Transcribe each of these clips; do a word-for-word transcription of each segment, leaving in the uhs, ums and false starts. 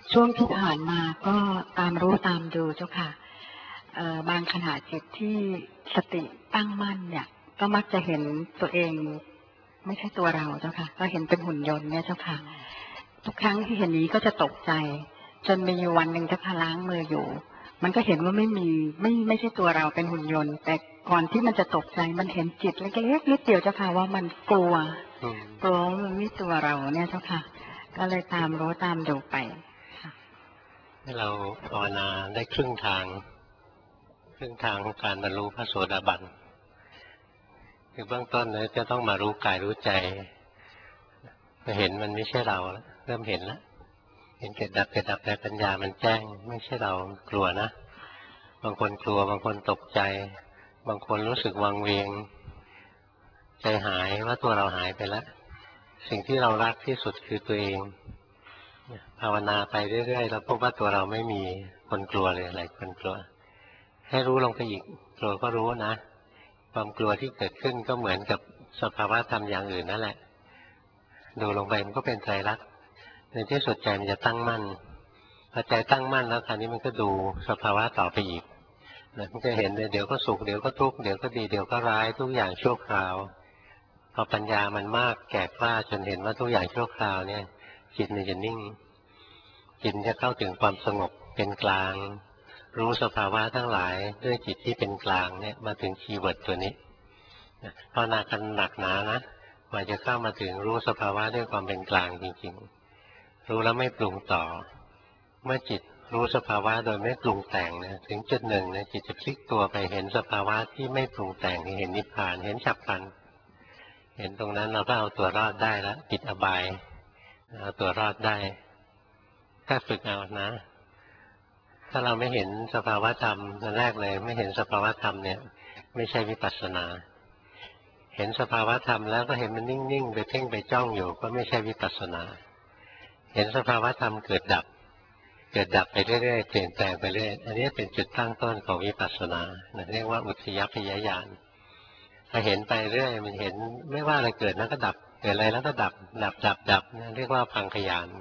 ช่วงที่ผ่านมาก็ตามรู้ตามดูเจ้าค่ะบางขณะจิตที่สติตั้งมั่นเนี่ยก็มักจะเห็นตัวเองไม่ใช่ตัวเราเจ้าค่ะก็เห็นเป็นหุ่นยนต์เนี่ยเจ้าค่ะทุกครั้งที่เห็นนี้ก็จะตกใจจนมีวันหนึ่งเจ้าค่ะล้างมืออยู่มันก็เห็นว่าไม่มีไม่ไม่ใช่ตัวเราเป็นหุ่นยนต์แต่ก่อนที่มันจะตกใจมันเห็นจิตเล็กๆนิดเดียวเจ้าค่ะว่ามันกลัวกลัวมันไม่ตัวเราเนี่ยเจ้าค่ะก็เลยตามรู้ตามดูไปให้เราภาวนาได้ครึ่งทางครึ่งทางของการบรรลุพระโสดาบันคือเบื้องต้นเนี่ยจะต้องมารู้กายรู้ใจเห็นมันไม่ใช่เราเริ่มเห็นแล้วเห็นเกิดดับเกิดดับแต่ปัญญามันแจ้งไม่ใช่เรากลัวนะบางคนกลัวบางคนตกใจบางคนรู้สึกวังเวงใจหายว่าตัวเราหายไปแล้วสิ่งที่เรารักที่สุดคือตัวเองภาวนาไปเรื่อยๆแล้วพบว่าตัวเราไม่มีคนกลัวเลยหลายคนกลัวให้รู้ลงไปอีกกลัวก็รู้นะความกลัวที่เกิดขึ้นก็เหมือนกับสภาวะธรรมอย่างอื่นนั่นแหละดูลงไปมันก็เป็นไตรลักษณ์ในที่สุดใจมันจะตั้งมั่นพอใจตั้งมั่นแล้วคราวนี้มันก็ดูสภาวะต่อไปอีกมันจะเห็นเดี๋ยวก็สุขเดี๋ยวก็ทุกข์เดี๋ยวก็ดีเดี๋ยวก็ร้ายทุกอย่างชั่วคราวพอปัญญามันมากแก่กล้าจนเห็นว่าทุกอย่างชั่วคราวเนี่ยจิตมันจะนิ่งจิตจะเข้าถึงความสงบเป็นกลางรู้สภาวะทั้งหลายด้วยจิตที่เป็นกลางเนี่ยมาถึงคีย์เวิร์ดตัวนี้ภาวนากันหนักหนานะกว่าจะเข้ามาถึงรู้สภาวะด้วยความเป็นกลางจริงๆรู้แล้วไม่ปรุงต่อเมื่อจิตรู้สภาวะโดยไม่ปรุงแต่งนะถึงจุดหนึ่งนะจิตจะพลิกตัวไปเห็นสภาวะที่ไม่ปรุงแต่งเห็นนิพพานเห็นฉับพลันเห็นตรงนั้นเราก็เอาตัวรอดได้แล้วปิดอบายเอาตัวรอดได้ถ้าฝึกเอานะถ้าเราไม่เห็นสภาวะธรรมอันแรกเลยไม่เห็นสภาวะธรรมเนี่ยไม่ใช่วิปัสสนาเห็นสภาวะธรรมแล้วก็เห็นมันนิ่งๆไปเพ่งไปจ้องอยู่ก็ไม่ใช่วิปัสสนาเห็นสภาวะธรรมเกิดดับเกิดดับไปเรื่อยๆเปลี่ยนแปลงไปเรื่อยอันนี้เป็นจุดตั้งต้นของวิปัสสนาเรียกว่าอุทยพยญาณถ้าเห็นไปเรื่อยมันเห็นไม่ว่าอะไรเกิดแล้วก็ดับเกิดอะไรแล้วก็ดับดับดับดับเรียกว่าพังขยาน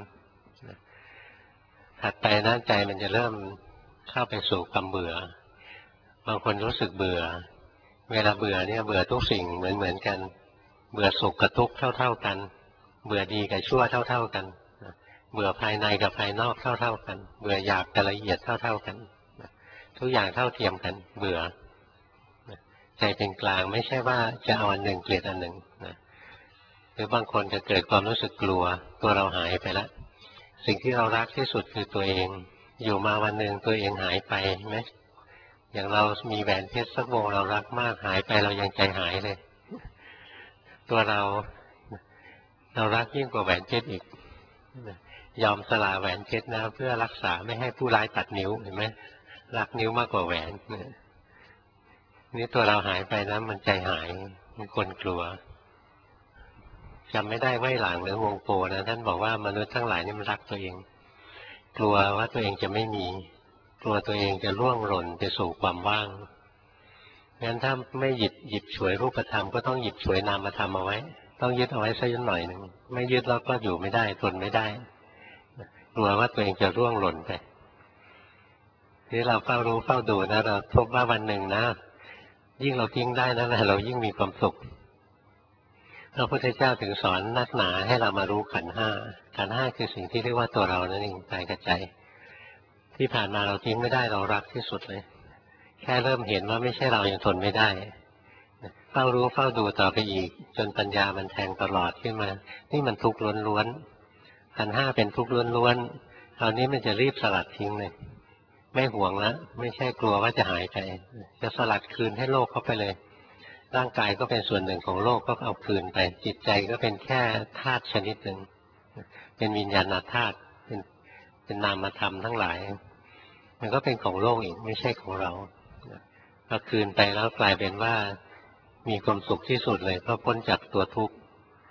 ถัดไปนะใจมันจะเริ่มเข้าไปสู่ความเบื่อบางคนรู้สึกเบื่อเวลาเบื่อเนี่ยเบื่อทุกสิ่งเหมือนเหมือนกันเบื่อสุขกับทุกข์เท่าๆกันเบื่อดีกับชั่วเท่าๆกันเบื่อภายในกับภายนอกเท่าๆกันเบื่อหยาบกับละเอียดเท่าๆกันทุกอย่างเท่าเทียมกันเบื่อใจเป็นกลางไม่ใช่ว่าจะเอาอันหนึ่งเกลียดอันหนึ่งนะหรือบางคนจะเกิดความรู้สึกกลัวตัวเราหายไปแล้วสิ่งที่เรารักที่สุดคือตัวเองอยู่มาวันหนึ่งตัวเองหายไปไหมอย่างเรามีแหวนเพชรสักวงเรารักมากหายไปเรายังใจหายเลยตัวเราเรารักยิ่งกว่าแหวนเพชรอีกยอมสละแหวนเพชรนะเพื่อรักษาไม่ให้ผู้ร้ายตัดนิ้วเห็นไหมรักนิ้วมากกว่าแหวนนี่ตัวเราหายไปนะมันใจหายมันคนกลัวจำไม่ได้ไว้หลังหรือวงโปนะท่านบอกว่ามนุษย์ทั้งหลายนี่มันรักตัวเองกลัวว่าตัวเองจะไม่มีกลัวตัวเองจะล่วงหล่นไปสู่ความว่างงั้นถ้าไม่หยิบหยิบฉวยรูปธรรมก็ต้องหยิบฉวยนามธรรมเอาไว้ต้องยึดเอาไว้สักหน่อยหนึ่งไม่ยึดแล้วก็อยู่ไม่ได้ทนไม่ได้กลัวว่าตัวเองจะร่วงหล่นไปนี่เราเฝ้ารู้เฝ้าดูนะเราพบว่าวันหนึ่งนะยิ่งเราทิ้งได้นั่นแหละเรายิ่งมีความสุขพระพุทธเจ้าถึงสอนนักหนาให้เรามารู้ขันธ์ห้าขันธ์ห้าคือสิ่งที่เรียกว่าตัวเรานั่นเองกายกับใจที่ผ่านมาเราทิ้งไม่ได้เรารักที่สุดเลยแค่เริ่มเห็นว่าไม่ใช่เรายังทนไม่ได้เฝ้ารู้เฝ้าดูต่อไปอีกจนปัญญามันแทงตลอดขึ้นมานี่มันทุกข์ล้วนๆขันธ์ห้าเป็นทุกข์ล้วนๆคราวนี้มันจะรีบสลัดทิ้งเลยไม่ห่วงแล้วไม่ใช่กลัวว่าจะหายไปจะสลัดคืนให้โลกเข้าไปเลยร่างกายก็เป็นส่วนหนึ่งของโลกก็เอาคืนไปจิตใจก็เป็นแค่ธาตุชนิดหนึ่งเป็นวิญญาณธาตุเป็นเป็นนามธรรมทั้งหลายมันก็เป็นของโลกอีกไม่ใช่ของเราพอคืนไปแล้วกลายเป็นว่ามีความสุขที่สุดเลยเพราะพ้นจากตัวทุกข์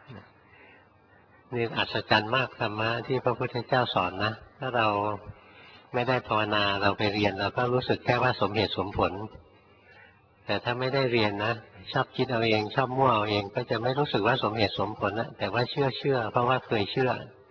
นี่อัศจรรย์มากธรรมะที่พระพุทธเจ้าสอนนะถ้าเราไม่ได้ภาวนาเราไปเรียนเราก็รู้สึกแค่ว่าสมเหตุสมผลแต่ถ้าไม่ได้เรียนนะชอบคิดเอาเองชอบมั่วเอาเองก็จะไม่รู้สึกว่าสมเหตุสมผลนะแต่ว่าเชื่อเชื่อเพราะว่าเคยเชื่อ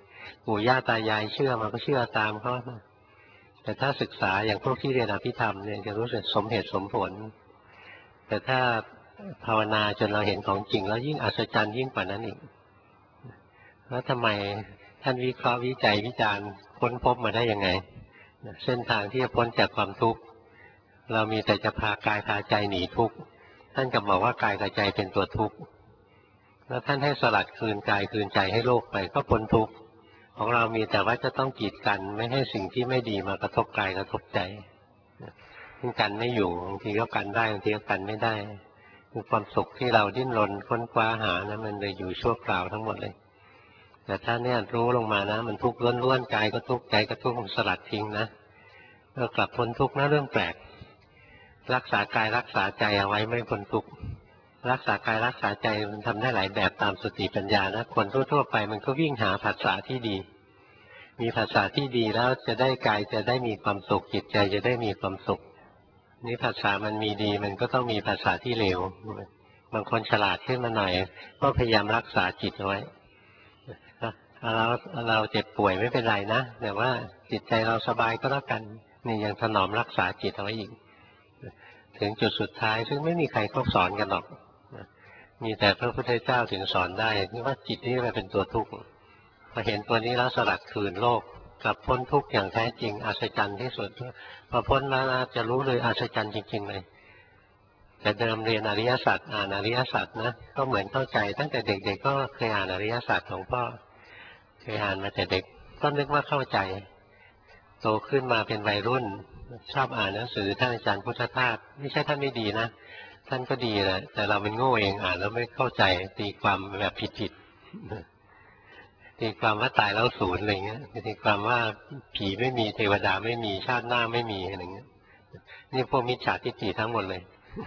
ปู่ย่าตายายเชื่อมาก็เชื่อตามเขาแต่ถ้าศึกษาอย่างพวกที่เรียนอภิธรรมเนี่ยจะรู้สึกสมเหตุสมผลแต่ถ้าภาวนาจนเราเห็นของจริงแล้วยิ่งอัศจรรย์ยิ่งกว่านั้นอีกแล้วทำไมท่านวิเคราะห์วิจัยวิจารณ์ค้นพบมาได้ยังไงเส้นทางที่จะพ้นจากความทุกข์เรามีแต่จะพากายพาใจหนีทุกข์ท่านก็บอกว่ากายกับใจเป็นตัวทุกข์แล้วท่านให้สลัดคืนกายคืนใจให้โลกไปก็พ้นทุกข์ของเรามีแต่ว่าจะต้องกีดกันไม่ให้สิ่งที่ไม่ดีมากระทบกายกระทบใจซึ่งกันไม่อยู่บางทีก็กันได้บางทีก็กันไม่ได้คือความสุขที่เราดิ้นรนค้นคว้าหานะมันเลยอยู่ชั่วคราวทั้งหมดเลยแต่ถ้าเนี่ยรู้ลงมานะมันทุกข์ล้วนๆกายก็ทุกข์ใจก็ทุกข์มันสลัดทิ้งนะก็กลับพ้นทุกข์นะเรื่องแปลกรักษากายรักษาใจเอาไว้ไม่พ้นทุกข์รักษากายรักษาใจมันทำได้หลายแบบตามสติปัญญานะคนทั่วๆไปมันก็วิ่งหาภาษาที่ดีมีภาษาที่ดีแล้วจะได้กายจะได้มีความสุขจิตใจจะได้มีความสุขนี่ภาษามันมีดีมันก็ต้องมีภาษาที่เลวบางคนฉลาดขึ้นมาหน่อยก็พยายามรักษาจิตเอาไว้เราเราเจ็บป่วยไม่เป็นไรนะแต่ว่าจิตใจเราสบายก็แล้วกันนี่ยังถนอมรักษาจิตเอาไว้อีกถึงจุดสุดท้ายซึ่งไม่มีใครเขาสอนกันหรอกมีแต่พระพุทธเจ้าถึงสอนได้ที่ว่าจิตนี่มันเป็นตัวทุกข์พอเห็นตัวนี้แล้วสลัดคืนโลกกลับพ้นทุกข์อย่างแท้จริงอัศจรรย์ที่สุดพอพ้นแล้วจะรู้เลยอัศจรรย์จริงๆเลยแต่เดิมเรียนอริยสัจอ่านอริยสัจนะก็เหมือนเข้าใจตั้งแต่เด็กๆก็เคยอ่านอริยสัจของพ่อเคยอ่านมาแต่เด็กก็นึกว่าเข้าใจโตขึ้นมาเป็นวัยรุ่นชอบอ่านหนังสือท่านอาจารย์พุทธทาสไม่ใช่ท่านไม่ดีนะท่านก็ดีแหละแต่เราเป็นโง่เองอ่านแล้วไม่เข้าใจตีความแบบผิดๆตีความว่าตายแล้วศูนย์อะไรเงี้ยตีความว่าผีไม่มีเทวดาไม่มีชาติหน้าไม่มีอะไรเงี้ยนี่พวกมิจฉาทิฏฐิทั้งหมดเลย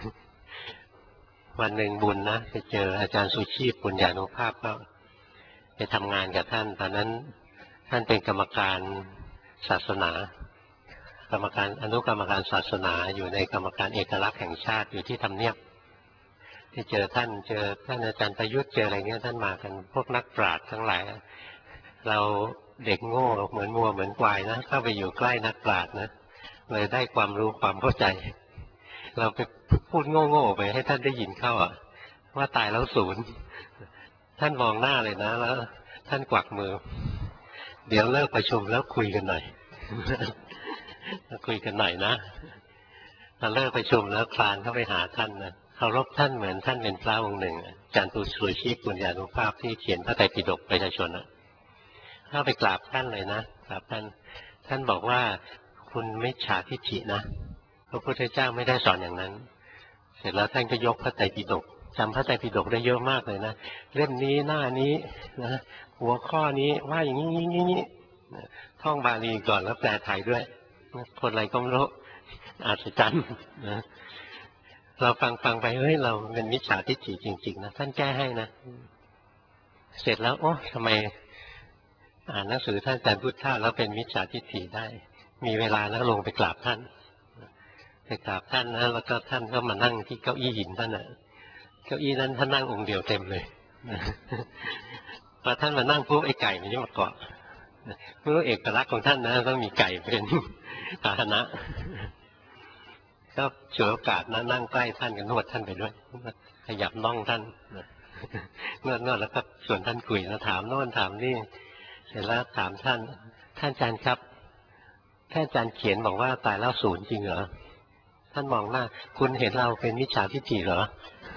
วันหนึ่งบุญนะไปเจออาจารย์สุชีพปุญญานุภาพก็ไปทำงานกับท่านตอนนั้นท่านเป็นกรรมการศาสนากรรมการอนุกรรมการศาสนาอยู่ในกรรมการเอกลักษณ์แห่งชาติอยู่ที่ทำเนียบที่เจอท่านเจอท่านอาจารย์ประยุทธ์เจออะไรเงี้ยท่านมากันพวกนักปราชญ์ทั้งหลายเราเด็กโง่เหมือนมัวเหมือนควายนะเข้าไปอยู่ใกล้นักปราชญ์นะเลยได้ความรู้ความเข้าใจเราไปพูดโง่ๆไปให้ท่านได้ยินเข้าอ่ะว่าตายแล้วศูนย์ท่านมองหน้าเลยนะแล้วท่านกวักมือเดี๋ยวเลิกประชุมแล้วคุยกันหน่อยคุยกันหน่อยนะพอเลิกประชุมแล้วคลานเข้าไปหาท่านนะเคารพท่านเหมือนท่านเป็นพระองค์หนึ่งอาจารย์ตุสุชีพปุญญานุภาพที่เขียนพระไตรปิฎกประชาชนนะเข้าไปกราบท่านเลยนะกราบท่านท่านบอกว่าคุณมิจฉาทิฏฐินะพระพุทธเจ้าไม่ได้สอนอย่างนั้นเสร็จแล้วท่านก็ยกพระไตรปิฎกจำพระไตรปิฎกได้เยอะมากเลยนะเล่มนี้หน้านี้นะหัวข้อนี้ว่าอย่างนี้นี้นี้ท่องบาลีก่อนแล้วแปลไทยด้วยคนอะไรก็ไม่รู้อัศจรรย์นะเราฟังฟังไปเฮ้ยเราเป็นมิจฉาทิฏฐิจริงๆนะท่านแก้ให้นะเสร็จแล้วโอ้ทำไมอ่านหนังสือท่านอาจารย์พุทธะแล้วเป็นมิจฉาทิฏฐิได้มีเวลาแล้วลงไปกราบท่านไปกราบท่านนะแล้วก็ท่านก็มานั่งที่เก้าอี้หินท่านน่ะเก้าอี้นั้นท่านนั่งองค์เดียวเต็มเลยพอท่านมานั่งปุ๊บไอ้ไก่มันจะมาเกาะเมื่อเอกลักษณ์ของท่านนะต้องมีไก่เป็นพาหนะก็ฉวยโอกาสนะนั่งใกล้ท่านกันนวดท่านไปด้วยขยับน่องท่านนวดนวดแล้วก็ชวนท่านคุยแล้วถามโน่นถามนี่เสร็จแล้วถามท่านท่านอาจารย์ครับท่านอาจารย์เขียนบอกว่าตายแล้วศูนย์จริงเหรอท่านมองหน้าคุณเห็นเราเป็นมิจฉาทิฏฐิเหรอ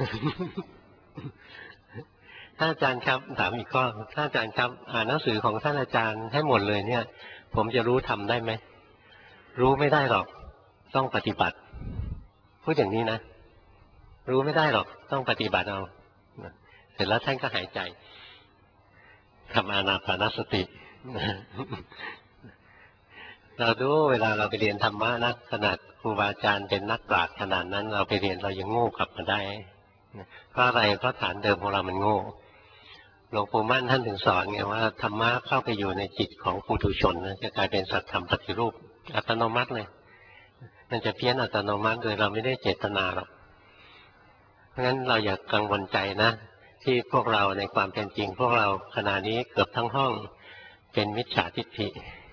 ท่านอาจารย์ครับถามอีกข้อท่านอาจารย์ครับอ่านหนังสือของท่านอาจารย์ให้หมดเลยเนี่ยผมจะรู้ทำได้ไหมรู้ไม่ได้หรอกต้องปฏิบัติพูดอย่างนี้นะรู้ไม่ได้หรอกต้องปฏิบัติเอาเสร็จแล้วท่านก็หายใจทำอานาปานสติเราดูเวลาเราไปเรียนธรรมะนะขนาดครูบาอาจารย์เป็นนักปราชญ์ขนาดนั้นเราไปเรียนเรายังโง่กลับมาได้เพราะอะไรเพราะฐานเดิมของเรามันโง่หลวงปู่มั่นท่านถึงสอนไงว่าธรรมะเข้าไปอยู่ในจิตของปุถุชนนะจะกลายเป็นสัตธรรมปฏิรูปอัตโนมัติเลยมันจะเพี้ยนอัตโนมัติโดยเราไม่ได้เจตนาหรอกเพราะฉะนั้นเราอย่ากังวลใจนะที่พวกเราในความเป็นจริงพวกเราขณะนี้เกือบทั้งห้องเป็นมิจฉาทิฏฐิ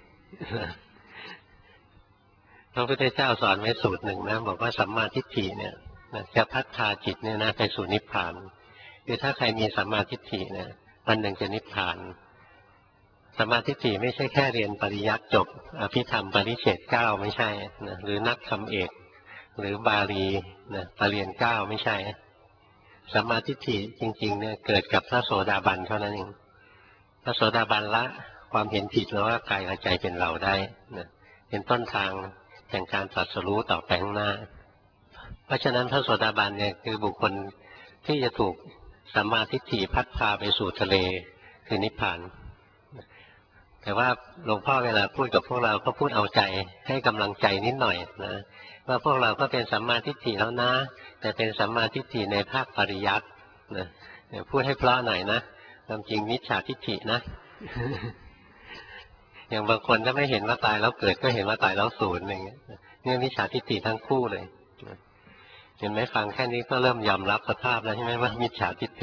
พระพุทธเจ้าสอนไว้สูตรหนึ่งนะบอกว่าสัมมาทิฏฐิเนี่ยจะพัฒนาจิตเนี่ยนะไปสู่นิพพานคือถ้าใครมีสัมมาทิฏฐิเนี่ยวันหนึ่งจะนิพพานสัมมาทิฏฐิไม่ใช่แค่เรียนปริยัติจบอภิธรรมปริเฉดเก้าไม่ใช่นะหรือนักธรรมเอกหรือบาลีนะปรริญญาเก้าไม่ใช่สัมมาทิฏฐิจริงๆเนี่ยเกิดกับพระโสดาบันเท่านั้นเองพระโสดาบันละความเห็นผิดแล้วว่ากายกับใจเป็นเราได้นะเป็นต้นทางแห่งการตรัสรู้ต่อไปข้างหน้าเพราะฉะนั้นพระโสดาบันเนี่ยคือบุคคลที่จะถูกสัมมาทิฏฐิพัดพาไปสู่ทะเลคือนิพพานแต่ว่าหลวงพ่อเวลาพูดกับพวกเราก็พูดเอาใจให้กำลังใจนิดหน่อยนะว่าพวกเราก็เป็นสัมมาทิฏฐิแล้วนะแต่เป็นสัมมาทิฏฐิในภาคปริยัตินะพูดให้เพราะหน่อยนะความจริงมิจฉาทิฏฐินะ อย่างบางคนถ้าไม่เห็นว่าตายแล้วเกิดก็เห็นว่าตายแล้วสูญอะไรเงี้ยเนี่ยมิจฉาทิฏฐิทั้งคู่เลยเห็นไหมฟังแค่นี้ก็เริ่มยอมรับสภาพแล้วใช่ไหมว่ามิจฉาทิฏฐิ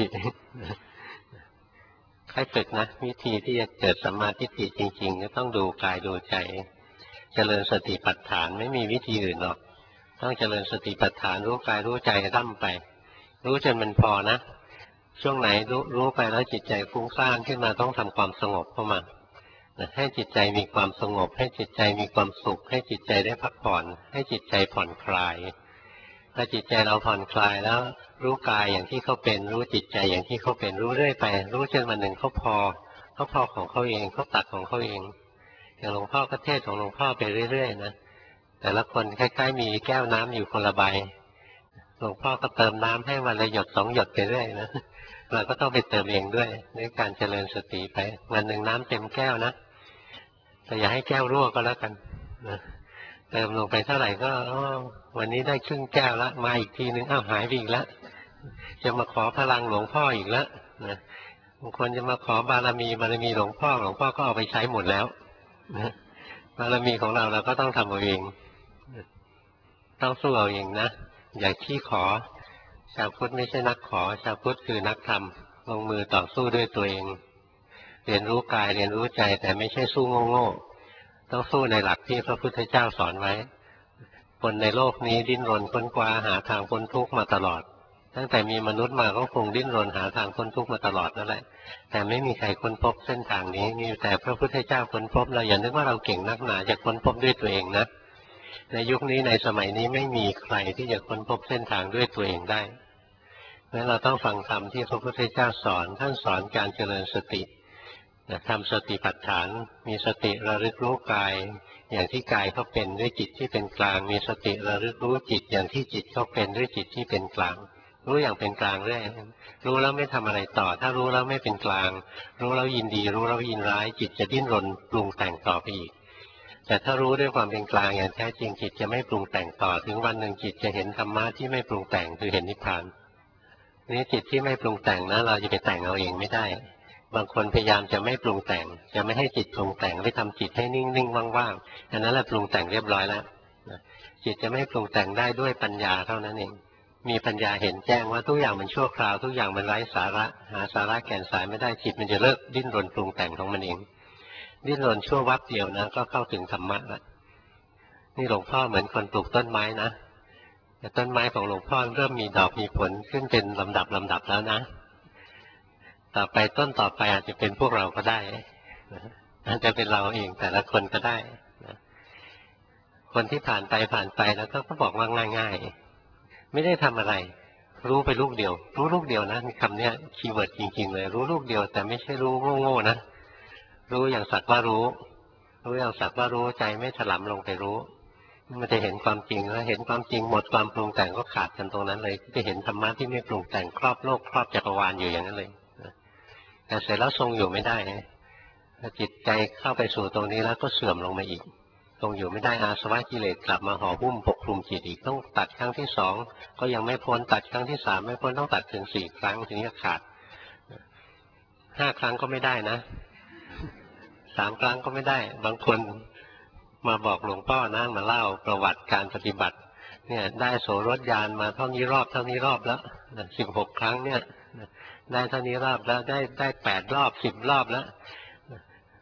ใครฝึกนะวิธีที่จะเกิดสัมมาทิฏฐิจริงๆก็ต้องดูกายดูใจเจริญสติปัฏฐานไม่มีวิธีอื่นหรอกต้องเจริญสติปัฏฐานรู้กายรู้ใจร่ำไปรู้จนมันพอนะช่วงไหนรู้รู้ไปแล้วจิตใจฟุ้งซ่านขึ้นมาต้องทำความสงบเข้ามาให้จิตใจมีความสงบให้จิตใจมีความสุขให้จิตใจได้พักผ่อนให้จิตใจผ่อนคลายถ้าจิตใจเราผ่อนคลายแล้วรู้กายอย่างที่เขาเป็นรู้จิตใจอย่างที่เขาเป็นรู้เรื่อยไปรู้จนวันหนึ่งเขาพอเขาพอของเขาเองเขาตัดของเขาเองอย่างหลวงพ่อก็เทศของหลวงพ่อไปเรื่อยๆนะแต่ละคนใกล้ๆมีแก้วน้ำอยู่คนละใบหลวงพ่อก็เติมน้ำให้วันละหยดสองหยดไปเรื่อยนะเราก็ต้องไปเติมเองด้วยด้วยการเจริญสติไปวันหนึ่งน้ำเต็มแก้วนะแต่อย่าให้แก้วรั่วก็แล้วกันนะเติมลงไปเท่าไหร่ก็วันนี้ได้ครึ่งแก้วละมาอีกทีนึงอ้าวหายไปอีกแล้วจะมาขอพลังหลวงพ่ออีกแล้วนะบางคนจะมาขอบารมีบารมีหลวงพ่อหลวงพ่อก็เอาไปใช้หมดแล้วนะบารมีของเราเราก็ต้องทำเอาเองต้องสู้เอาเองนะอย่าขี้ขอชาวพุทธไม่ใช่นักขอชาวพุทธคือนักทำลงมือต่อสู้ด้วยตัวเองเรียนรู้กายเรียนรู้ใจแต่ไม่ใช่สู้โง่ๆต้องสู้ในหลักที่พระพุทธเจ้าสอนไว้คนในโลกนี้ดิ้นรนค้นคว้าหาทางพ้นทุกข์มาตลอดตั้งแต่มีมนุษย์มาก็คงดิ้นรนหาทางพ้นทุกข์มาตลอดนั่นแหละแต่ไม่มีใครค้นพบเส้นทางนี้มีแต่พระพุทธเจ้าค้นพบเราอย่านึกว่าเราเก่งนักหนาจะค้นพบด้วยตัวเองนะในยุคนี้ในสมัยนี้ไม่มีใครที่จะค้นพบเส้นทางด้วยตัวเองได้เพราะฉะนั้นเราต้องฟังธรรมที่พระพุทธเจ้าสอนท่านสอนการเจริญสติทำสติปัฏฐานมีสติระลึกรู้กายอย่างที่กายเขาเป็นด้วยจิตที่เป็นกลางมีสติระลึกรู้จิตอย่างที่จิตเขาเป็นด้วยจิตที่เป็นกลางรู้อย่างเป็นกลางเรื่อยรู้แล้วไม่ทำอะไรต่อถ้ารู้แล้วไม่เป็นกลางรู้แล้วยินดีรู้แล้วยินร้ายจิตจะดิ้นรนปรุงแต่งต่อไปอีกแต่ถ้ารู้ด้วยความเป็นกลางอย่างแท้จริงจิตจะไม่ปรุงแต่งต่อถึงวันหนึ่งจิตจะเห็นธรรมะที่ไม่ปรุงแต่งคือเห็นนิพพานนี่จิตที่ไม่ปรุงแต่งนะเราจะไปแต่งเอาเองไม่ได้บางคนพยายามจะไม่ปรุงแต่งจะไม่ให้จิตปรุงแต่งไปทำจิตให้นิ่งๆว่างๆอันนั้นแหละปรุงแต่งเรียบร้อยแล้วจิตจะไม่ปรุงแต่งได้ด้วยปัญญาเท่านั้นเองมีปัญญาเห็นแจ้งว่าทุกอย่างมันชั่วคราวทุกอย่างมันไร้สาระหาสาระแก่นสายไม่ได้จิตมันจะเลิกดิ้นรนปรุงแต่งของมันเองดิ้นรนชั่ววับเดียวนะก็เข้าถึงธรรมะแล้วนี่หลวงพ่อเหมือนคนปลูกต้นไม้นะแต่ต้นไม้ของหลวงพ่อเริ่มมีดอกมีผลขึ้นเป็นลำดับลำดับแล้วนะต่อไปต้นต่อไปอาจจะเป็นพวกเราก็ได้อาจจะเป็นเราเองแต่ละคนก็ได้คนที่ผ่านไปผ่านไปแล้วก็บอกว่าง่ายๆไม่ได้ทำอะไรรู้ไปลูกเดียวรู้ลูกเดียวนะคำนี้คีย์เวิร์ดจริงๆเลยรู้ลูกเดียวแต่ไม่ใช่รู้โง่ๆนะรู้อย่างสักว่ารู้รู้อย่างสักว่ารู้ใจไม่ถลำลงไปรู้มันจะเห็นความจริงแล้วเห็นความจริงหมดความปรุงแต่งก็ขาดกันตรงนั้นเลยจะเห็นธรรมะที่ไม่ปรุงแต่งครอบโลกครอบจักรวาลอยู่อย่างนั้นเลยแต่เสร็จแล้วทรงอยู่ไม่ได้ถ้าจิตใจเข้าไปสู่ตรงนี้แล้วก็เสื่อมลงมาอีกทรงอยู่ไม่ได้อาสวะกิเลสกลับมาห่อหุ้มปกคลุมจิตอีกต้องตัดครั้งที่สองก็ยังไม่พ้นตัดครั้งที่สามไม่พ้นต้องตัดถึงสี่ครั้งถึงจะขาดห้าครั้งก็ไม่ได้นะสามครั้งก็ไม่ได้บางคนมาบอกหลวงพ่อนะมาเล่าประวัติการปฏิบัติเนี่ยได้โสรถญาณมาเท่านี้รอบเท่านี้รอบแล้วสิบหกครั้งเนี่ยได้เท่านี้รอบแล้วได้ได้แปดรอบสิบรอบแล้ว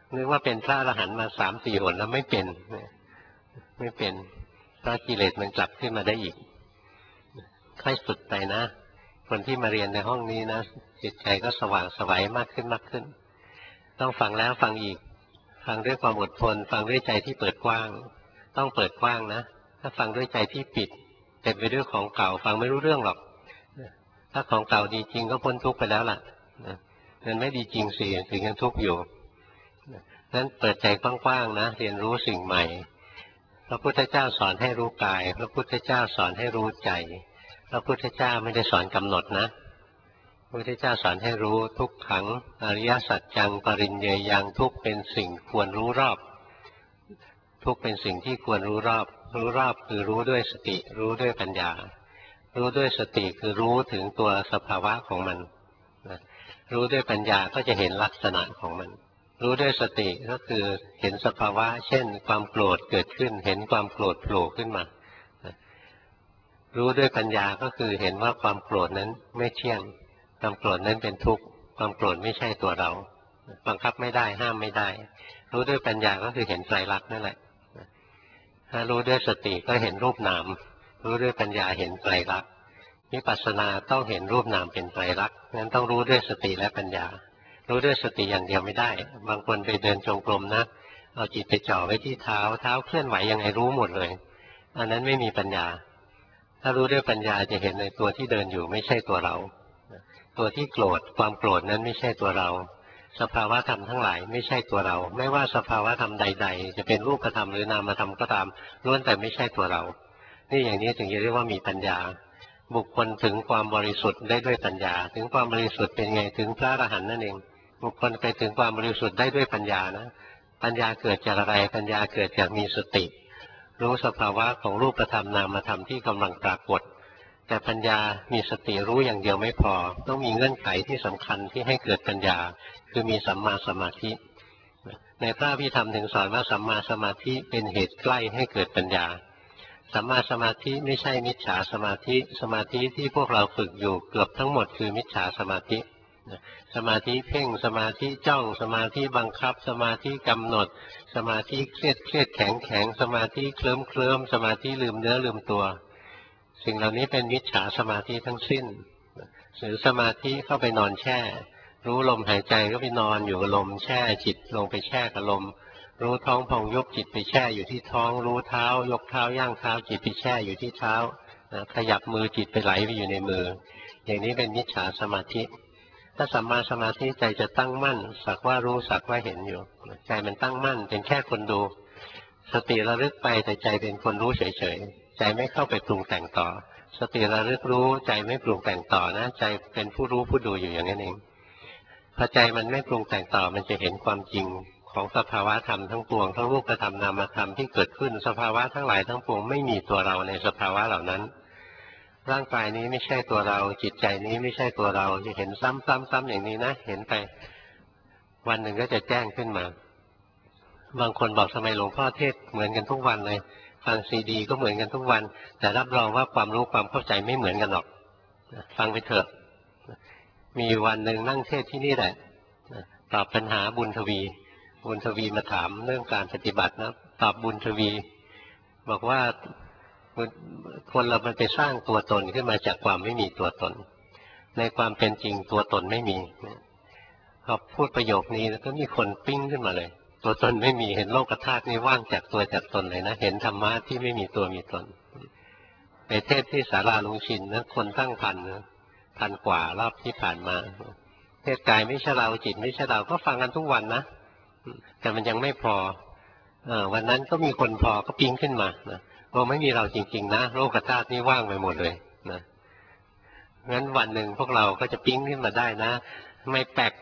นึกว่าเป็นพระอรหันต์มาสามสี่หนแล้วไม่เป็นไม่เป็นเพราะกิเลสมันกลับขึ้นมาได้อีกค่อยฝึกไปนะคนที่มาเรียนในห้องนี้นะจิตใจก็สว่างไสวมากขึ้นมากขึ้นต้องฟังแล้วฟังอีกฟังด้วยความอดทนฟังด้วยใจที่เปิดกว้างต้องเปิดกว้างนะถ้าฟังด้วยใจที่ปิดเต็มไปด้วยของเก่าฟังไม่รู้เรื่องหรอกถ้าของเก่าดีจริงก็พ้นทุกข์ไปแล้วล่ะมันไม่ดีจริงสิถึงยังทุกข์อยู่นั้นเปิดใจกว้างๆนะเรียนรู้สิ่งใหม่พระพุทธเจ้าสอนให้รู้กายพระพุทธเจ้าสอนให้รู้ใจพระพุทธเจ้าไม่ได้สอนกำหนดนะพระพุทธเจ้าสอนให้รู้ทุกขังอริยสัจจังปริญเยยังทุกเป็นสิ่งควรรู้รอบทุกเป็นสิ่งที่ควรรู้รอบรู้รอบคือรู้ด้วยสติรู้ด้วยปัญญารู้ด้วยสติคือรู้ถึงตัวสภาวะของมันรู้ด้วยปัญญาก็จะเห็นลักษณะของมันรู้ด้วยสติก็คือเห็นสภาวะเช่นความโกรธเกิดขึ้นเห็นความโกรธโผล่ขึ้นมารู้ด้วยปัญญาก็คือเห็นว่าความโกรธนั้นไม่เที่ยงความโกรธนั้นเป็นทุกข์ความโกรธไม่ใช่ตัวเราบังคับไม่ได้ห้ามไม่ได้รู้ด้วยปัญญาก็คือเห็นไตรลักษณ์นั่นแหละถ้ารู้ด้วยสติก็เห็นรูปนามรู้ด้วยปัญญาเห็นไตรลักษณ์วิปัสสนาต้องเห็นรูปนามเป็นไตรลักษณ์งั้นต้องรู้ด้วยสติและปัญญารู้ด้วยสติอย่างเดียวไม่ได้บางคนไปเดินจงกรมนะเอาจิตไปจ่อไว้ที่เท้าเท้าเคลื่อนไหวยังไงรู้หมดเลยอันนั้นไม่มีปัญญาถ้ารู้ด้วยปัญญาจะเห็นในตัวที่เดินอยู่ไม่ใช่ตัวเราตัวที่โกรธความโกรธนั้นไม่ใช่ตัวเราสภาวะธรรมทั้งหลายไม่ใช่ตัวเราไม่ว่าสภาวะธรรมใดๆจะเป็นรูปธรรมหรือนามธรรมก็ตามล้วนแต่ไม่ใช่ตัวเรานี่อย่างนี้ถึงจะเรียกว่ามีปัญญาบุคคลถึงความบริสุทธิ์ได้ด้วยปัญญาถึงความบริสุทธิ์เป็นไงถึงพระอรหันต์นั่นเองบุคคลไปถึงความบริสุทธิ์ได้ด้วยปัญญานะปัญญาเกิดจากอะไรปัญญาเกิดจากมีสติรู้สภาวะของรูปธรรมนามธรรมที่กำลังปรากฏแต่ปัญญามีสติรู้อย่างเดียวไม่พอต้องมีเงื่อนไขที่สำคัญที่ให้เกิดปัญญาคือมีสัมมาสมาธิในพระอภิธรรมถึงสอนว่าสัมมาสมาธิเป็นเหตุใกล้ให้เกิดปัญญาสัมมาสมาธิไม่ใช่มิจฉาสมาธิสมาธิที่พวกเราฝึกอยู่เกือบทั้งหมดคือมิจฉาสมาธิสมาธิเพ่งสมาธิจ้องสมาธิบังคับสมาธิกำหนดสมาธิเครียดเครียดแข็งแข็งสมาธิเคลิ้มเคลิ้มสมาธิลืมเนื้อลืมตัวสิ่งเหล่านี้เป็นมิจฉาสมาธิทั้งสิ้นหรือสมาธิเข้าไปนอนแช่รู้ลมหายใจก็ไปนอนอยู่กับลมแช่จิตลงไปแช่กับลมรู้ท้องพองยุบจิตไปแช่อยู่ที่ท้องรู้เท้ายกเท้าย่างเท้าจิตไปแช่อยู่ที่เท้าขยับมือจิตไปไหลไปอยู่ในมืออย่างนี้เป็นมิจฉาสมาธิถ้าสัมมาสมาธิใจจะตั้งมั่นสักว่ารู้สักว่าเห็นอยู่ใจมันตั้งมั่นเป็นแค่คนดูสติระลึกไปแต่ใจเป็นคนรู้เฉยๆใจไม่เข้าไปปรุงแต่งต่อสติระลึกรู้ใจไม่ปรุงแต่งต่อนะใจเป็นผู้รู้ผู้ดูอยู่อย่างนั้นเองพอใจมันไม่ปรุงแต่งต่อมันจะเห็นความจริงของสภาวะธรรมทั้งปวงทั้งรูปธรรมนามธรรมที่เกิดขึ้นสภาวะทั้งหลายทั้งปวงไม่มีตัวเราในสภาวะเหล่านั้นร่างกายนี้ไม่ใช่ตัวเราจิตใจนี้ไม่ใช่ตัวเราจะเห็นซ้ำๆๆอย่างนี้นะเห็นไปวันหนึ่งก็จะแจ้งขึ้นมาบางคนบอกทำไมหลวงพ่อเทศเหมือนกันทุกวันเลยฟังซีดีก็เหมือนกันทุกวันแต่รับรองว่าความรู้ความเข้าใจไม่เหมือนกันหรอกฟังไปเถอะมีวันหนึ่งนั่งเทศที่นี่แหละตอบปัญหาบุญทวีบุญทวีมาถามเรื่องการปฏิบัตินะตอบบุญทวีบอกว่าคนเรามันไปสร้างตัวตนขึ้นมาจากความไม่มีตัวตนในความเป็นจริงตัวตนไม่มีพอพูดประโยคนี้แล้วก็มีคนปิ้งขึ้นมาเลยตัวตนไม่มีเห็นโลกธาตุนี้ว่างจากตัวจากตนเลยนะเห็นธรรมะที่ไม่มีตัวมีตนในเทศที่ศาลาลุงชินนะคนตั้งพันนะพันกว่ารอบที่ผ่านมาเทศกายไม่ใช่เราจิตไม่ใช่เราก็ฟังกันทุกวันนะแต่มันยังไม่พอเออวันนั้นก็มีคนพอก็ปิ้งขึ้นมานะว่าไม่มีเราจริงๆนะโลกธาตุนี้ว่างไปหมดเลยนะงั้นวันหนึ่งพวกเราก็จะปิ้งขึ้นมาได้นะไม่แปลก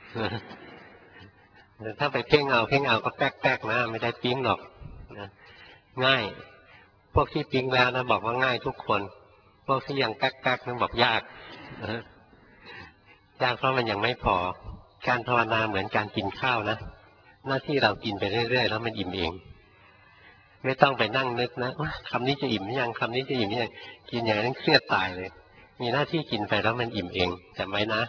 ถ้าไปเพ่งเอาเพ่งเอาก็แป๊กๆนะไม่ได้ปิ้งหรอกนะง่ายพวกที่ปิ้งแล้วนะบอกว่าง่ายทุกคนพวกที่ยังแป๊กๆนั้นบอกยากนะยากเพราะมันยังไม่พอการภาวนาเหมือนการกินข้าวนะหน้าที่เรากินไปเรื่อยๆแล้วมันอิ่มเองไม่ต้องไปนั่งนึกนะคำนี้จะอิ่มหรือยังคำนี้จะอิ่มหรือยังกินอย่างนั้นเครียดตายเลยมีหน้าที่กินไปแล้วมันอิ่มเองจำไว้นะ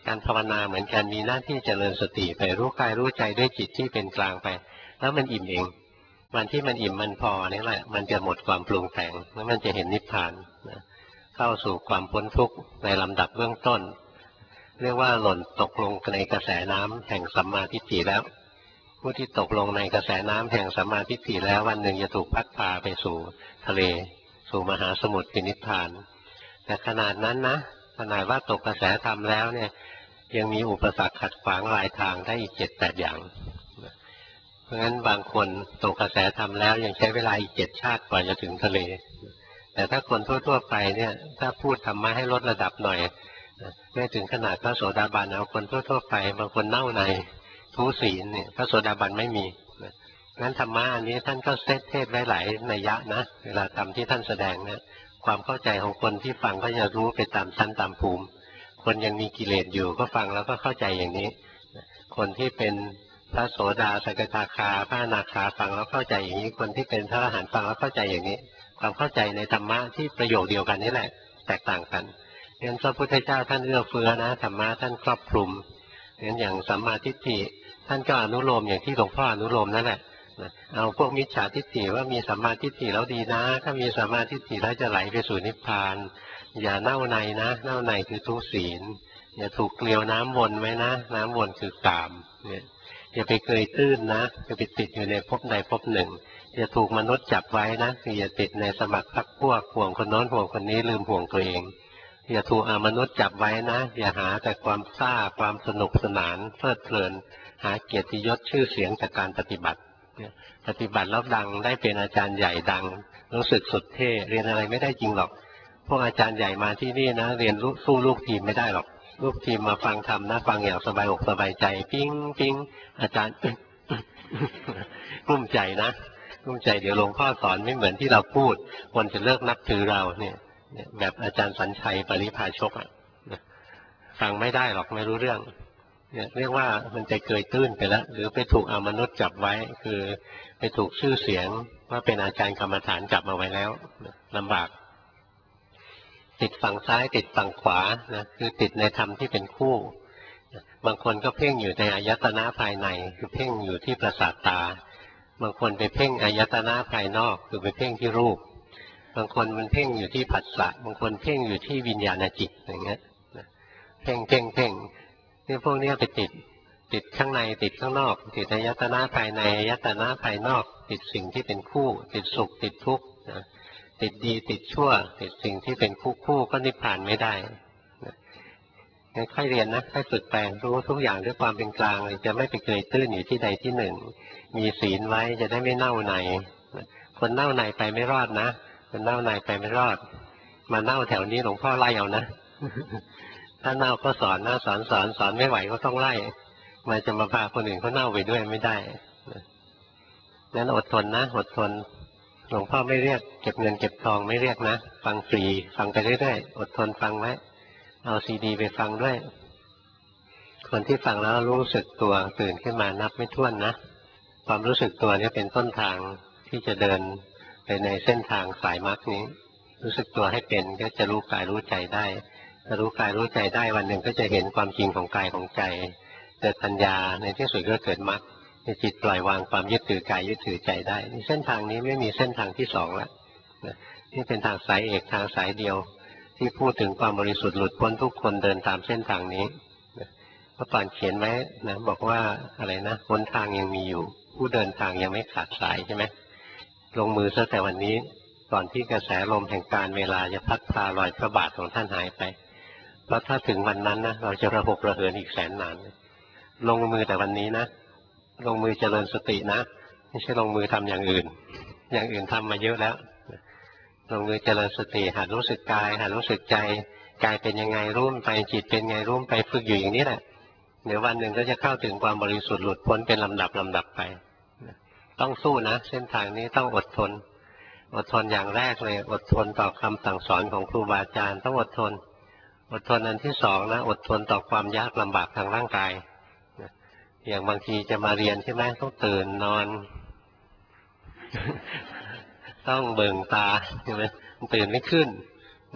การภาวนาเหมือนกันมีหน้าที่เจริญสติไปรู้กายรู้ใจด้วยจิตที่เป็นกลางไปแล้วมันอิ่มเองวันที่มันอิ่มมันพอนี่แหละมันจะหมดความปรุงแต่งแล้วมันจะเห็นนิพพานนะเข้าสู่ความพ้นทุกข์ในลำดับเบื้องต้นเรียกว่าหล่นตกลงในกระแสน้ำแห่งสัมมาทิฏฐิแล้วผู้ที่ตกลงในกระแสน้ำแห่งสัมมาทิฏฐิแล้ววันหนึ่งจะถูกพัดพาไปสู่ทะเลสู่มหาสมุทรเป็นนิพพานแต่ขนาดนั้นนะขนาดว่าตกกระแสธรรมแล้วเนี่ยยังมีอุปสรรคขัดขวางหลายทางได้อีกเจ็ดแปดอย่างเพราะงั้นบางคนตกกระแสธรรมแล้วยังใช้เวลาอีกเจ็ดชาติกว่าจะถึงทะเลแต่ถ้าคนทั่วๆไปเนี่ยถ้าพูดธรรมะให้ลดระดับหน่อยไม่ถึงขนาดพระโสดาบันเอาคนทั่วๆไปบางคนเน่าในทุศีลเนี่ยพระโสดาบันไม่มีงั้นธรรมะอันนี้ท่านก็เซตเทศไว้หลายนัยยะนะเวลาทำที่ท่านแสดงเนี่ยความเข้าใจของคนที่ฟังก็จะรู้ไปตามชั้นตามภูมิคนยังมีกิเลสอยู่ก็ฟังแล้วก็เข้าใจอย่างนี้คนที่เป็นพระโสดาสกทาคาพระอนาคาฟังแล้วเข้าใจอย่างนี้คนที่เป็นพระอรหันต์ฟังแล้วเข้าใจอย่างนี้ความเข้าใจในธรรมะที่ประโยคเดียวกันนี่แหละแตกต่างกันงั้นพระพุทธเจ้าท่านเอื้อเฟื้อนะธรรมะท่านครอบคลุมงั้นอย่างสัมมาทิฏฐิท่านก็อนุโลมอย่างที่หลวงพ่ออนุโลมนั่นแหละเอาพวกมิจฉาทิฏฐิว่ามีสัมมาทิฏฐิแล้วดีนะถ้ามีสัมมาทิฏฐิแล้วจะไหลไปสู่นิพพานอย่าเน่าในนะเน่าในคือทุศีลอย่าถูกเกลียวน้ำวนไว้นะน้ำวนคือกามเนี่ยอย่าไปเกยตื้นนะอย่าไปติดอยู่ในภพใดภพหนึ่งอย่าถูกมนุษย์จับไว้นะคืออย่าติดในสมัครพรรคพวกห่วงคนโน้นห่วงคนนี้ลืมห่วงตัวเองอย่าถูกอมนุษย์จับไว้นะอย่าหาแต่ความซ่าความสนุกสนานเพลิดเพลินหาเกียรติยศชื่อเสียงจากการปฏิบัติปฏิบัติแล้วดังได้เป็นอาจารย์ใหญ่ดังรู้สึกสุดเท่เรียนอะไรไม่ได้จริงหรอกพวกอาจารย์ใหญ่มาที่นี่นะเรียนสู้ลูกทีมไม่ได้หรอกลูกทีมมาฟังธรรมนะฟังอย่างสบายอกสบายใจปิ้งปิ้งอาจารย์กลุ้มใจนะกลุ้มใจเดี๋ยวหลวงพ่อสอนไม่เหมือนที่เราพูดคนจะเลิกนับถือเราเนี่ยแบบอาจารย์สัญชัยปริภาชกอ่ะฟังไม่ได้หรอกไม่รู้เรื่องเนี่ยเรียกว่ามันจะเกยตื้นไปแล้วหรือไปถูกอมนุษย์จับไว้คือไปถูกชื่อเสียงว่าเป็นอาจารย์กรรมฐานจับมาไว้แล้วลำบากติดฝั่งซ้ายติดฝั่งขวานะคือติดในธรรมที่เป็นคู่บางคนก็เพ่งอยู่ในอายตนะภายในคือเพ่งอยู่ที่ประสาทตาบางคนไปเพ่งอายตนะภายนอกคือไปเพ่งที่รูปบางคนมันเพ่งอยู่ที่ผัสสะบางคนเพ่งอยู่ที่วิญญาณจิตอย่างเงี้ยเพ่งเพ่งเพ่งนี่พวกนี้ไปติดติดข้างในติดข้างนอกติดอายตนะภายในอายตนะภายนอกติดสิ่งที่เป็นคู่ติดสุขติดทุกข์นะติดดีติดชั่วติดสิ่งที่เป็นคู่คู่ก็นิพพานไม่ได้งั้นค่อยเรียนนะค่อยฝึกไปรู้ทุกอย่างด้วยความเป็นกลางเลยจะไม่ไปเกยตื้นอยู่ที่ใดที่หนึ่งมีศีลไว้จะได้ไม่เน่าในคนเน่าในไปไม่รอดนะคนเน่าในไปไม่รอดมาเน่าแถวนี้หลวงพ่อไล่เอานะถ้าเน่าก็สอนนะสอนสอนสอนไม่ไหวก็ต้องไล่มันจะมาพาคนอื่นเขาเน่าไปด้วยไม่ได้งั้นอดทนนะอดทนหลวงพ่อไม่เรียกเก็บเงินเก็บทองไม่เรียกนะฟังฟรีฟังไปเรื่อยๆอดทนฟังไว้เอาซีดีไปฟังด้วยคนที่ฟังแล้วรู้สึกตัวตื่นขึ้นมานับไม่ถ้วนนะความรู้สึกตัวนี้เป็นต้นทางที่จะเดินไปในเส้นทางสายมรรคนี้รู้สึกตัวให้เป็นก็จะรู้กายรู้ใจได้ถ้ารู้กายรู้ใจได้วันหนึ่งก็จะเห็นความจริงของกายของใจเกิดปัญญาในที่สุดก็เกิดมรรคจิตปล่อยวางความยึดถือกายยึดถือใจได้เส้นทางนี้ไม่มีเส้นทางที่สองแล้วนี่เป็นทางสายเอกทางสายเดียวที่พูดถึงความบริสุทธิ์หลุดพ้นทุกคนเดินตามเส้นทางนี้เมื่อก่อนเขียนไว้นะบอกว่าอะไรนะหนทางยังมีอยู่ผู้เดินทางยังไม่ขาดสายใช่ไหมลงมือซะแต่วันนี้ก่อนที่กระแสลมแห่งการเวลาจะพัดพาลอยพระบาทของท่านหายไปเพราะถ้าถึงวันนั้นนะเราจะระหกระเหินอีกแสนนานลงมือแต่วันนี้นะลงมือเจริญสตินะไม่ใช่ลงมือทำอย่างอื่นอย่างอื่นทำมาเยอะแล้วลงมือเจริญสติหัดรู้สึกกายหัดรู้สึกใจกายเป็นยังไงรู้ไปจิตเป็นไงรู้ไปฝึกอยู่อย่างนี้แหละเดี๋ยววันหนึ่งก็จะเข้าถึงความบริสุทธิ์หลุดพ้นเป็นลำดับลำดับไปต้องสู้นะเส้นทางนี้ต้องอดทนอดทนอย่างแรกเลยอดทนต่อคำสั่งสอนของครูบาอาจารย์ต้องอดทนอดทนอันที่สองนะอดทนต่อความยากลำบากทางร่างกายอย่างบางทีจะมาเรียนใช่ไหมต้องตื่นนอนต้องเบิ่งตาใช่ไหมตื่นไม่ขึ้น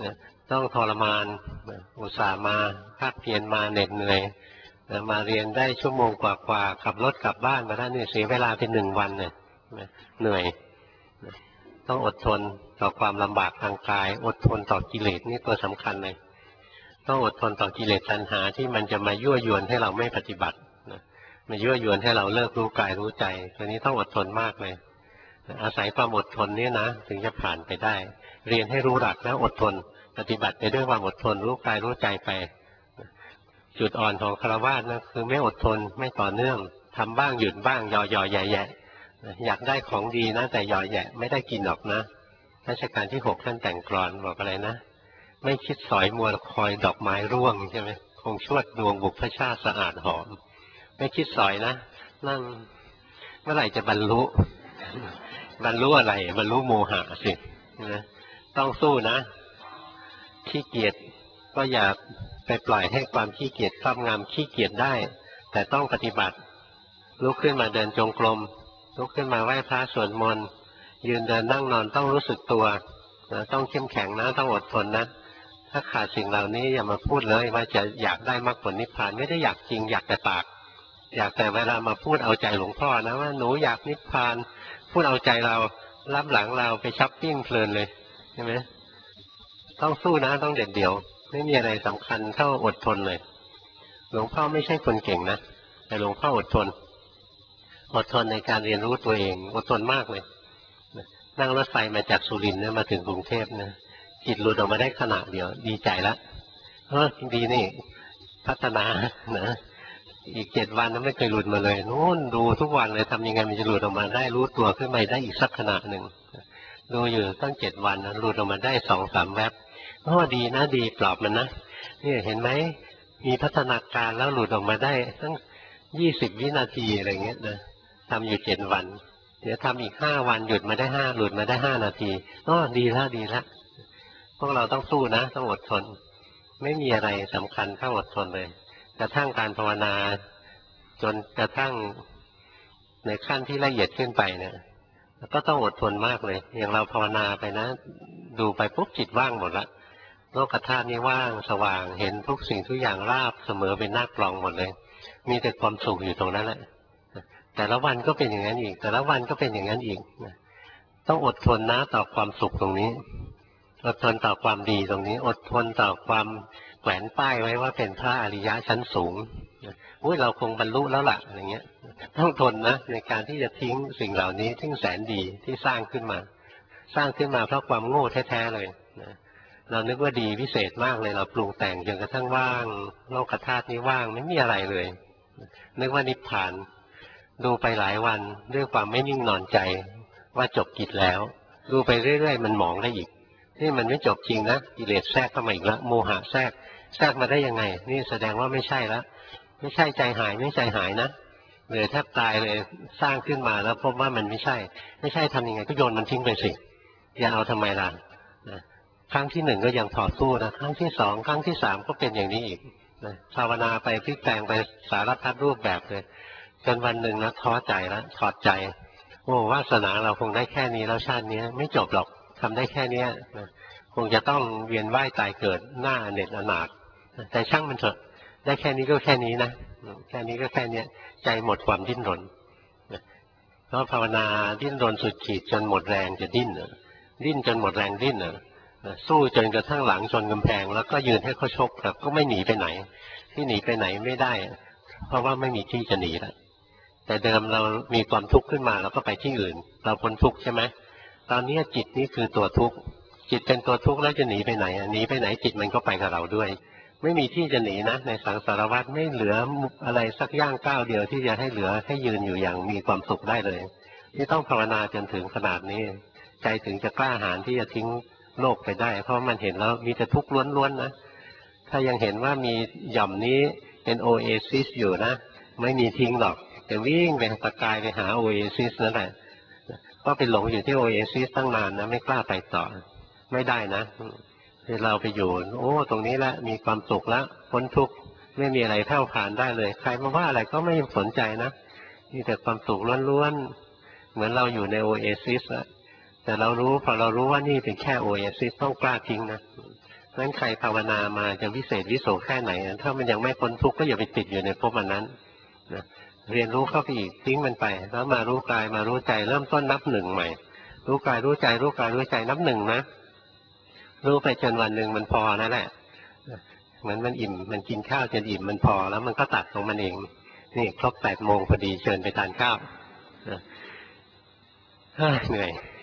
ต้องทรมานอุตส่าห์มาภาคเพียรมาเหน็ดเหนื่อยมาเรียนได้ชั่วโมงกว่าๆขับรถกลับบ้านมาได้เนี่ยเสียเวลาเป็นหนึ่งวันเนี่ยเหนื่อยต้องอดทนต่อความลำบากทางกายอดทนต่อกิเลสนี่ตัวสำคัญเลยต้องอดทนต่อกิเลสตัณหาที่มันจะมายั่วยวนให้เราไม่ปฏิบัติมายั่วยวนให้เราเลิกรู้กายรู้ใจตัวนี้ต้องอดทนมากเลยอาศัยความอดทนนี่นะถึงจะผ่านไปได้เรียนให้รู้หลักแล้วอดทนปฏิบัติไปด้วยความอดทนรู้กายรู้ใจไปจุดอ่อนของฆราวาสนะคือไม่อดทนไม่ต่อเนื่องทำบ้างหยุดบ้างย่อๆแย่ๆอยากได้ของดีนะแต่ย่อแย่ไม่ได้กินหรอกนะรัชกาลที่หกท่านแต่งกลอนบอกอะไรนะไม่คิดสอยมัวคอยดอกไม้ร่วงใช่ไหมคงชวดดวงบุพชาติสะอาดหอมไม่คิดสอยนะนั่งเมื่อไหร่จะบรรลุบรรลุอะไรบรรลุโมหะสินะต้องสู้นะขี้เกียจก็อย่าไปปล่อยให้ความขี้เกียจครอบงำขี้เกียจได้แต่ต้องปฏิบัติลุกขึ้นมาเดินจงกรมลุกขึ้นมาไหว้พระสวดมนต์ยืนเดินนั่งนอนต้องรู้สึกตัวนะต้องเข้มแข็งนะต้องอดทนนะถ้าขาดสิ่งเหล่านี้อย่ามาพูดเลยว่าจะอยากได้มรรคผลนิพพานไม่ได้อยากจริงอยากแต่ปากอยากแต่เวลามาพูดเอาใจหลวงพ่อนะว่าหนูอยากนิพพานพูดเอาใจเรารับหลังเราไปช้อปปิ้งเพลินเลยใช่ไหมต้องสู้นะต้องเด็ดเดี่ยวไม่มีอะไรสำคัญเท่าอดทนเลยหลวงพ่อไม่ใช่คนเก่งนะแต่หลวงพ่ออดทนอดทนในการเรียนรู้ตัวเองอดทนมากเลยนั่งรถไฟมาจากสุรินทร์เนี่ยมาถึงกรุงเทพนะจิตหลุดออกมาได้ขณะเดียวดีใจแล้วเออดีนี่พัฒนานะอีกเจ็ดวันนั้นไม่เคยหลุดมาเลยนู่นดูทุกวันเลยทำยังไงมันจะหลุดออกมาได้รู้ตัวขึ้นมาได้อีกสักขณะหนึ่งดูอยู่ตั้งเจ็ดวันนะหลุดออกมาได้สองสามแวบโอ้ดีนะดีปลอบมันนะนี่เห็นไหมมีพัฒนาการแล้วหลุดออกมาได้ตั้งยี่สิบวินาทีอะไรเงี้ยนะทำอยู่เจ็ดวันเดี๋ยวทำอีกห้าวันหยุดมาได้ห้าหลุดมาได้ห้านาทีอ๋อดีแล้วดีแล้วพวกเราต้องสู้นะต้องอดทนไม่มีอะไรสำคัญเท่าอดทนเลยกระทั่งการภาวนาจนกระทั่งในขั้นที่ละเอียดขึ้นไปเนี่ยก็ต้องอดทนมากเลยอย่างเราภาวนาไปนะดูไปปุ๊บจิตว่างหมดละโลกธาตุนี้ว่างสว่างเห็นทุกสิ่งทุกอย่างราบเสมอเป็นหน้ากลองหมดเลยมีแต่ความสุขอยู่ตรงนั้นแหละแต่ละวันก็เป็นอย่างนั้นอีกแต่ละวันก็เป็นอย่างนั้นอีกต้องอดทนนะต่อความสุขตรงนี้อดทนต่อความดีตรงนี้อดทนต่อความแขวนป้ายไว้ว่าเป็นพระอริยะชั้นสูงอุ้ยเราคงบรรลุแล้วล่ะอย่างเงี้ยต้องทนนะในการที่จะทิ้งสิ่งเหล่านี้ทิ้งแสนดีที่สร้างขึ้นมาสร้างขึ้นมาเพราะความโง่แท้ๆเลยนะเรานึกว่าดีพิเศษมากเลยเราปรุงแต่งจนกระทั่งว่างโลกธาตุนี้ว่างไม่มีอะไรเลยนึกว่านิพพานดูไปหลายวันด้วยความไม่นิ่งนอนใจว่าจบกิจแล้วดูไปเรื่อยๆมันหมองได้อีกนี่มันไม่จบจริงนะกิเลสแทรกเข้ามาอีกแล้วโมหะแทรกแทรกมาได้ยังไงนี่แสดงว่าไม่ใช่แล้วไม่ใช่ใจหายไม่ใจหายนะเลยแทบตายเลยสร้างขึ้นมาแล้วพบว่ามันไม่ใช่ไม่ใช่ทำยังไงก็โยนมันทิ้งไปสิอย่าเอาทำไมล่ะครั้งที่หนึ่งก็ยังถอดสู้นะครั้งที่สองครั้งที่สามก็เป็นอย่างนี้อีกภาวนาไปพลิกแปลงไปสารพัดรูปแบบเลยจนวันหนึ่งนะท้อใจแล้วถอดใจโอ้วาสนาเราคงได้แค่นี้แล้วชาตินี้ไม่จบหรอกทำได้แค่นี้นะคงจะต้องเวียนว่ายตายเกิดหน้าเน็ตอนาถแต่ช่างมันเถอะได้แค่นี้ก็แค่นี้นะแค่นี้ก็แค่นี้ใจหมดความดิ้นรนเพราะภาวนาดิ้นรนสุดขีดจนหมดแรงจะดิ้นดิ้นจนหมดแรงดิ้นสู้จนกระทั่งหลังชนกำแพงแล้วก็ยืนให้เขาชกแต่ก็ไม่หนีไปไหนที่หนีไปไหนไม่ได้เพราะว่าไม่มีที่จะหนีแล้วแต่เดิมเรามีความทุกข์ขึ้นมาเราก็ไปที่อื่นเราพ้นทุกข์ใช่ไหมตอนนี้จิตนี่คือตัวทุกข์จิตเป็นตัวทุกข์แล้วจะหนีไปไหนหนีไปไหนจิตมันก็ไปกับเราด้วยไม่มีที่จะหนีนะในสังสารวัฏไม่เหลืออะไรสักย่างก้าวเดียวที่จะให้เหลือให้ยืนอยู่อย่างมีความสุขได้เลยที่ต้องภาวนาจนถึงขนาดนี้ใจถึงจะกล้าหาญที่จะทิ้งโลกไปได้เพราะมันเห็นแล้วมีแต่ทุกข์ล้วนๆนะถ้ายังเห็นว่ามีหย่อมนี้เป็นโอเอซิสอยู่นะไม่มีทิ้งหรอกแต่วิ่งไปตะกายไปหาโอเอซิสนั่นแหละก็ไปหลงอยู่ที่โอเอซิสตั้งนานนะไม่กล้าไปต่อไม่ได้นะที่เราไปอยู่โอ้ตรงนี้ละมีความสุขแล้วพ้นทุกข์ไม่มีอะไรเท่าผ่านได้เลยใครมาว่าอะไรก็ไม่สนใจนะมีแต่ความสุขล้วนๆเหมือนเราอยู่ในโอเอซิสแล้วแต่เรารู้พอเรารู้ว่านี่เป็นแค่โอเอซิสต้องกล้าทิ้งนะงั้นใครภาวนามาจะวิเศษวิโสแค่ไหนถ้ามันยังไม่พ้นทุกข์ก็อย่าไปติดอยู่ในภพอันนั้นนะเรียนรู้เข้าไปอีกทิ้งมันไปแล้วมารู้กายมารู้ใจเริ่มต้นนับหนึ่งใหม่รู้กายรู้ใจรู้กายรู้ใจนับหนึ่งนะรู้ไปจนวันหนึ่งมันพอนั่นแหละเหมือนมันอิ่มมันกินข้าวจนอิ่มมันพอแล้วมันก็ตัดของมันเองนี่ครบแปดโมงพอดีเชิญไปทานข้าวเหนื่อย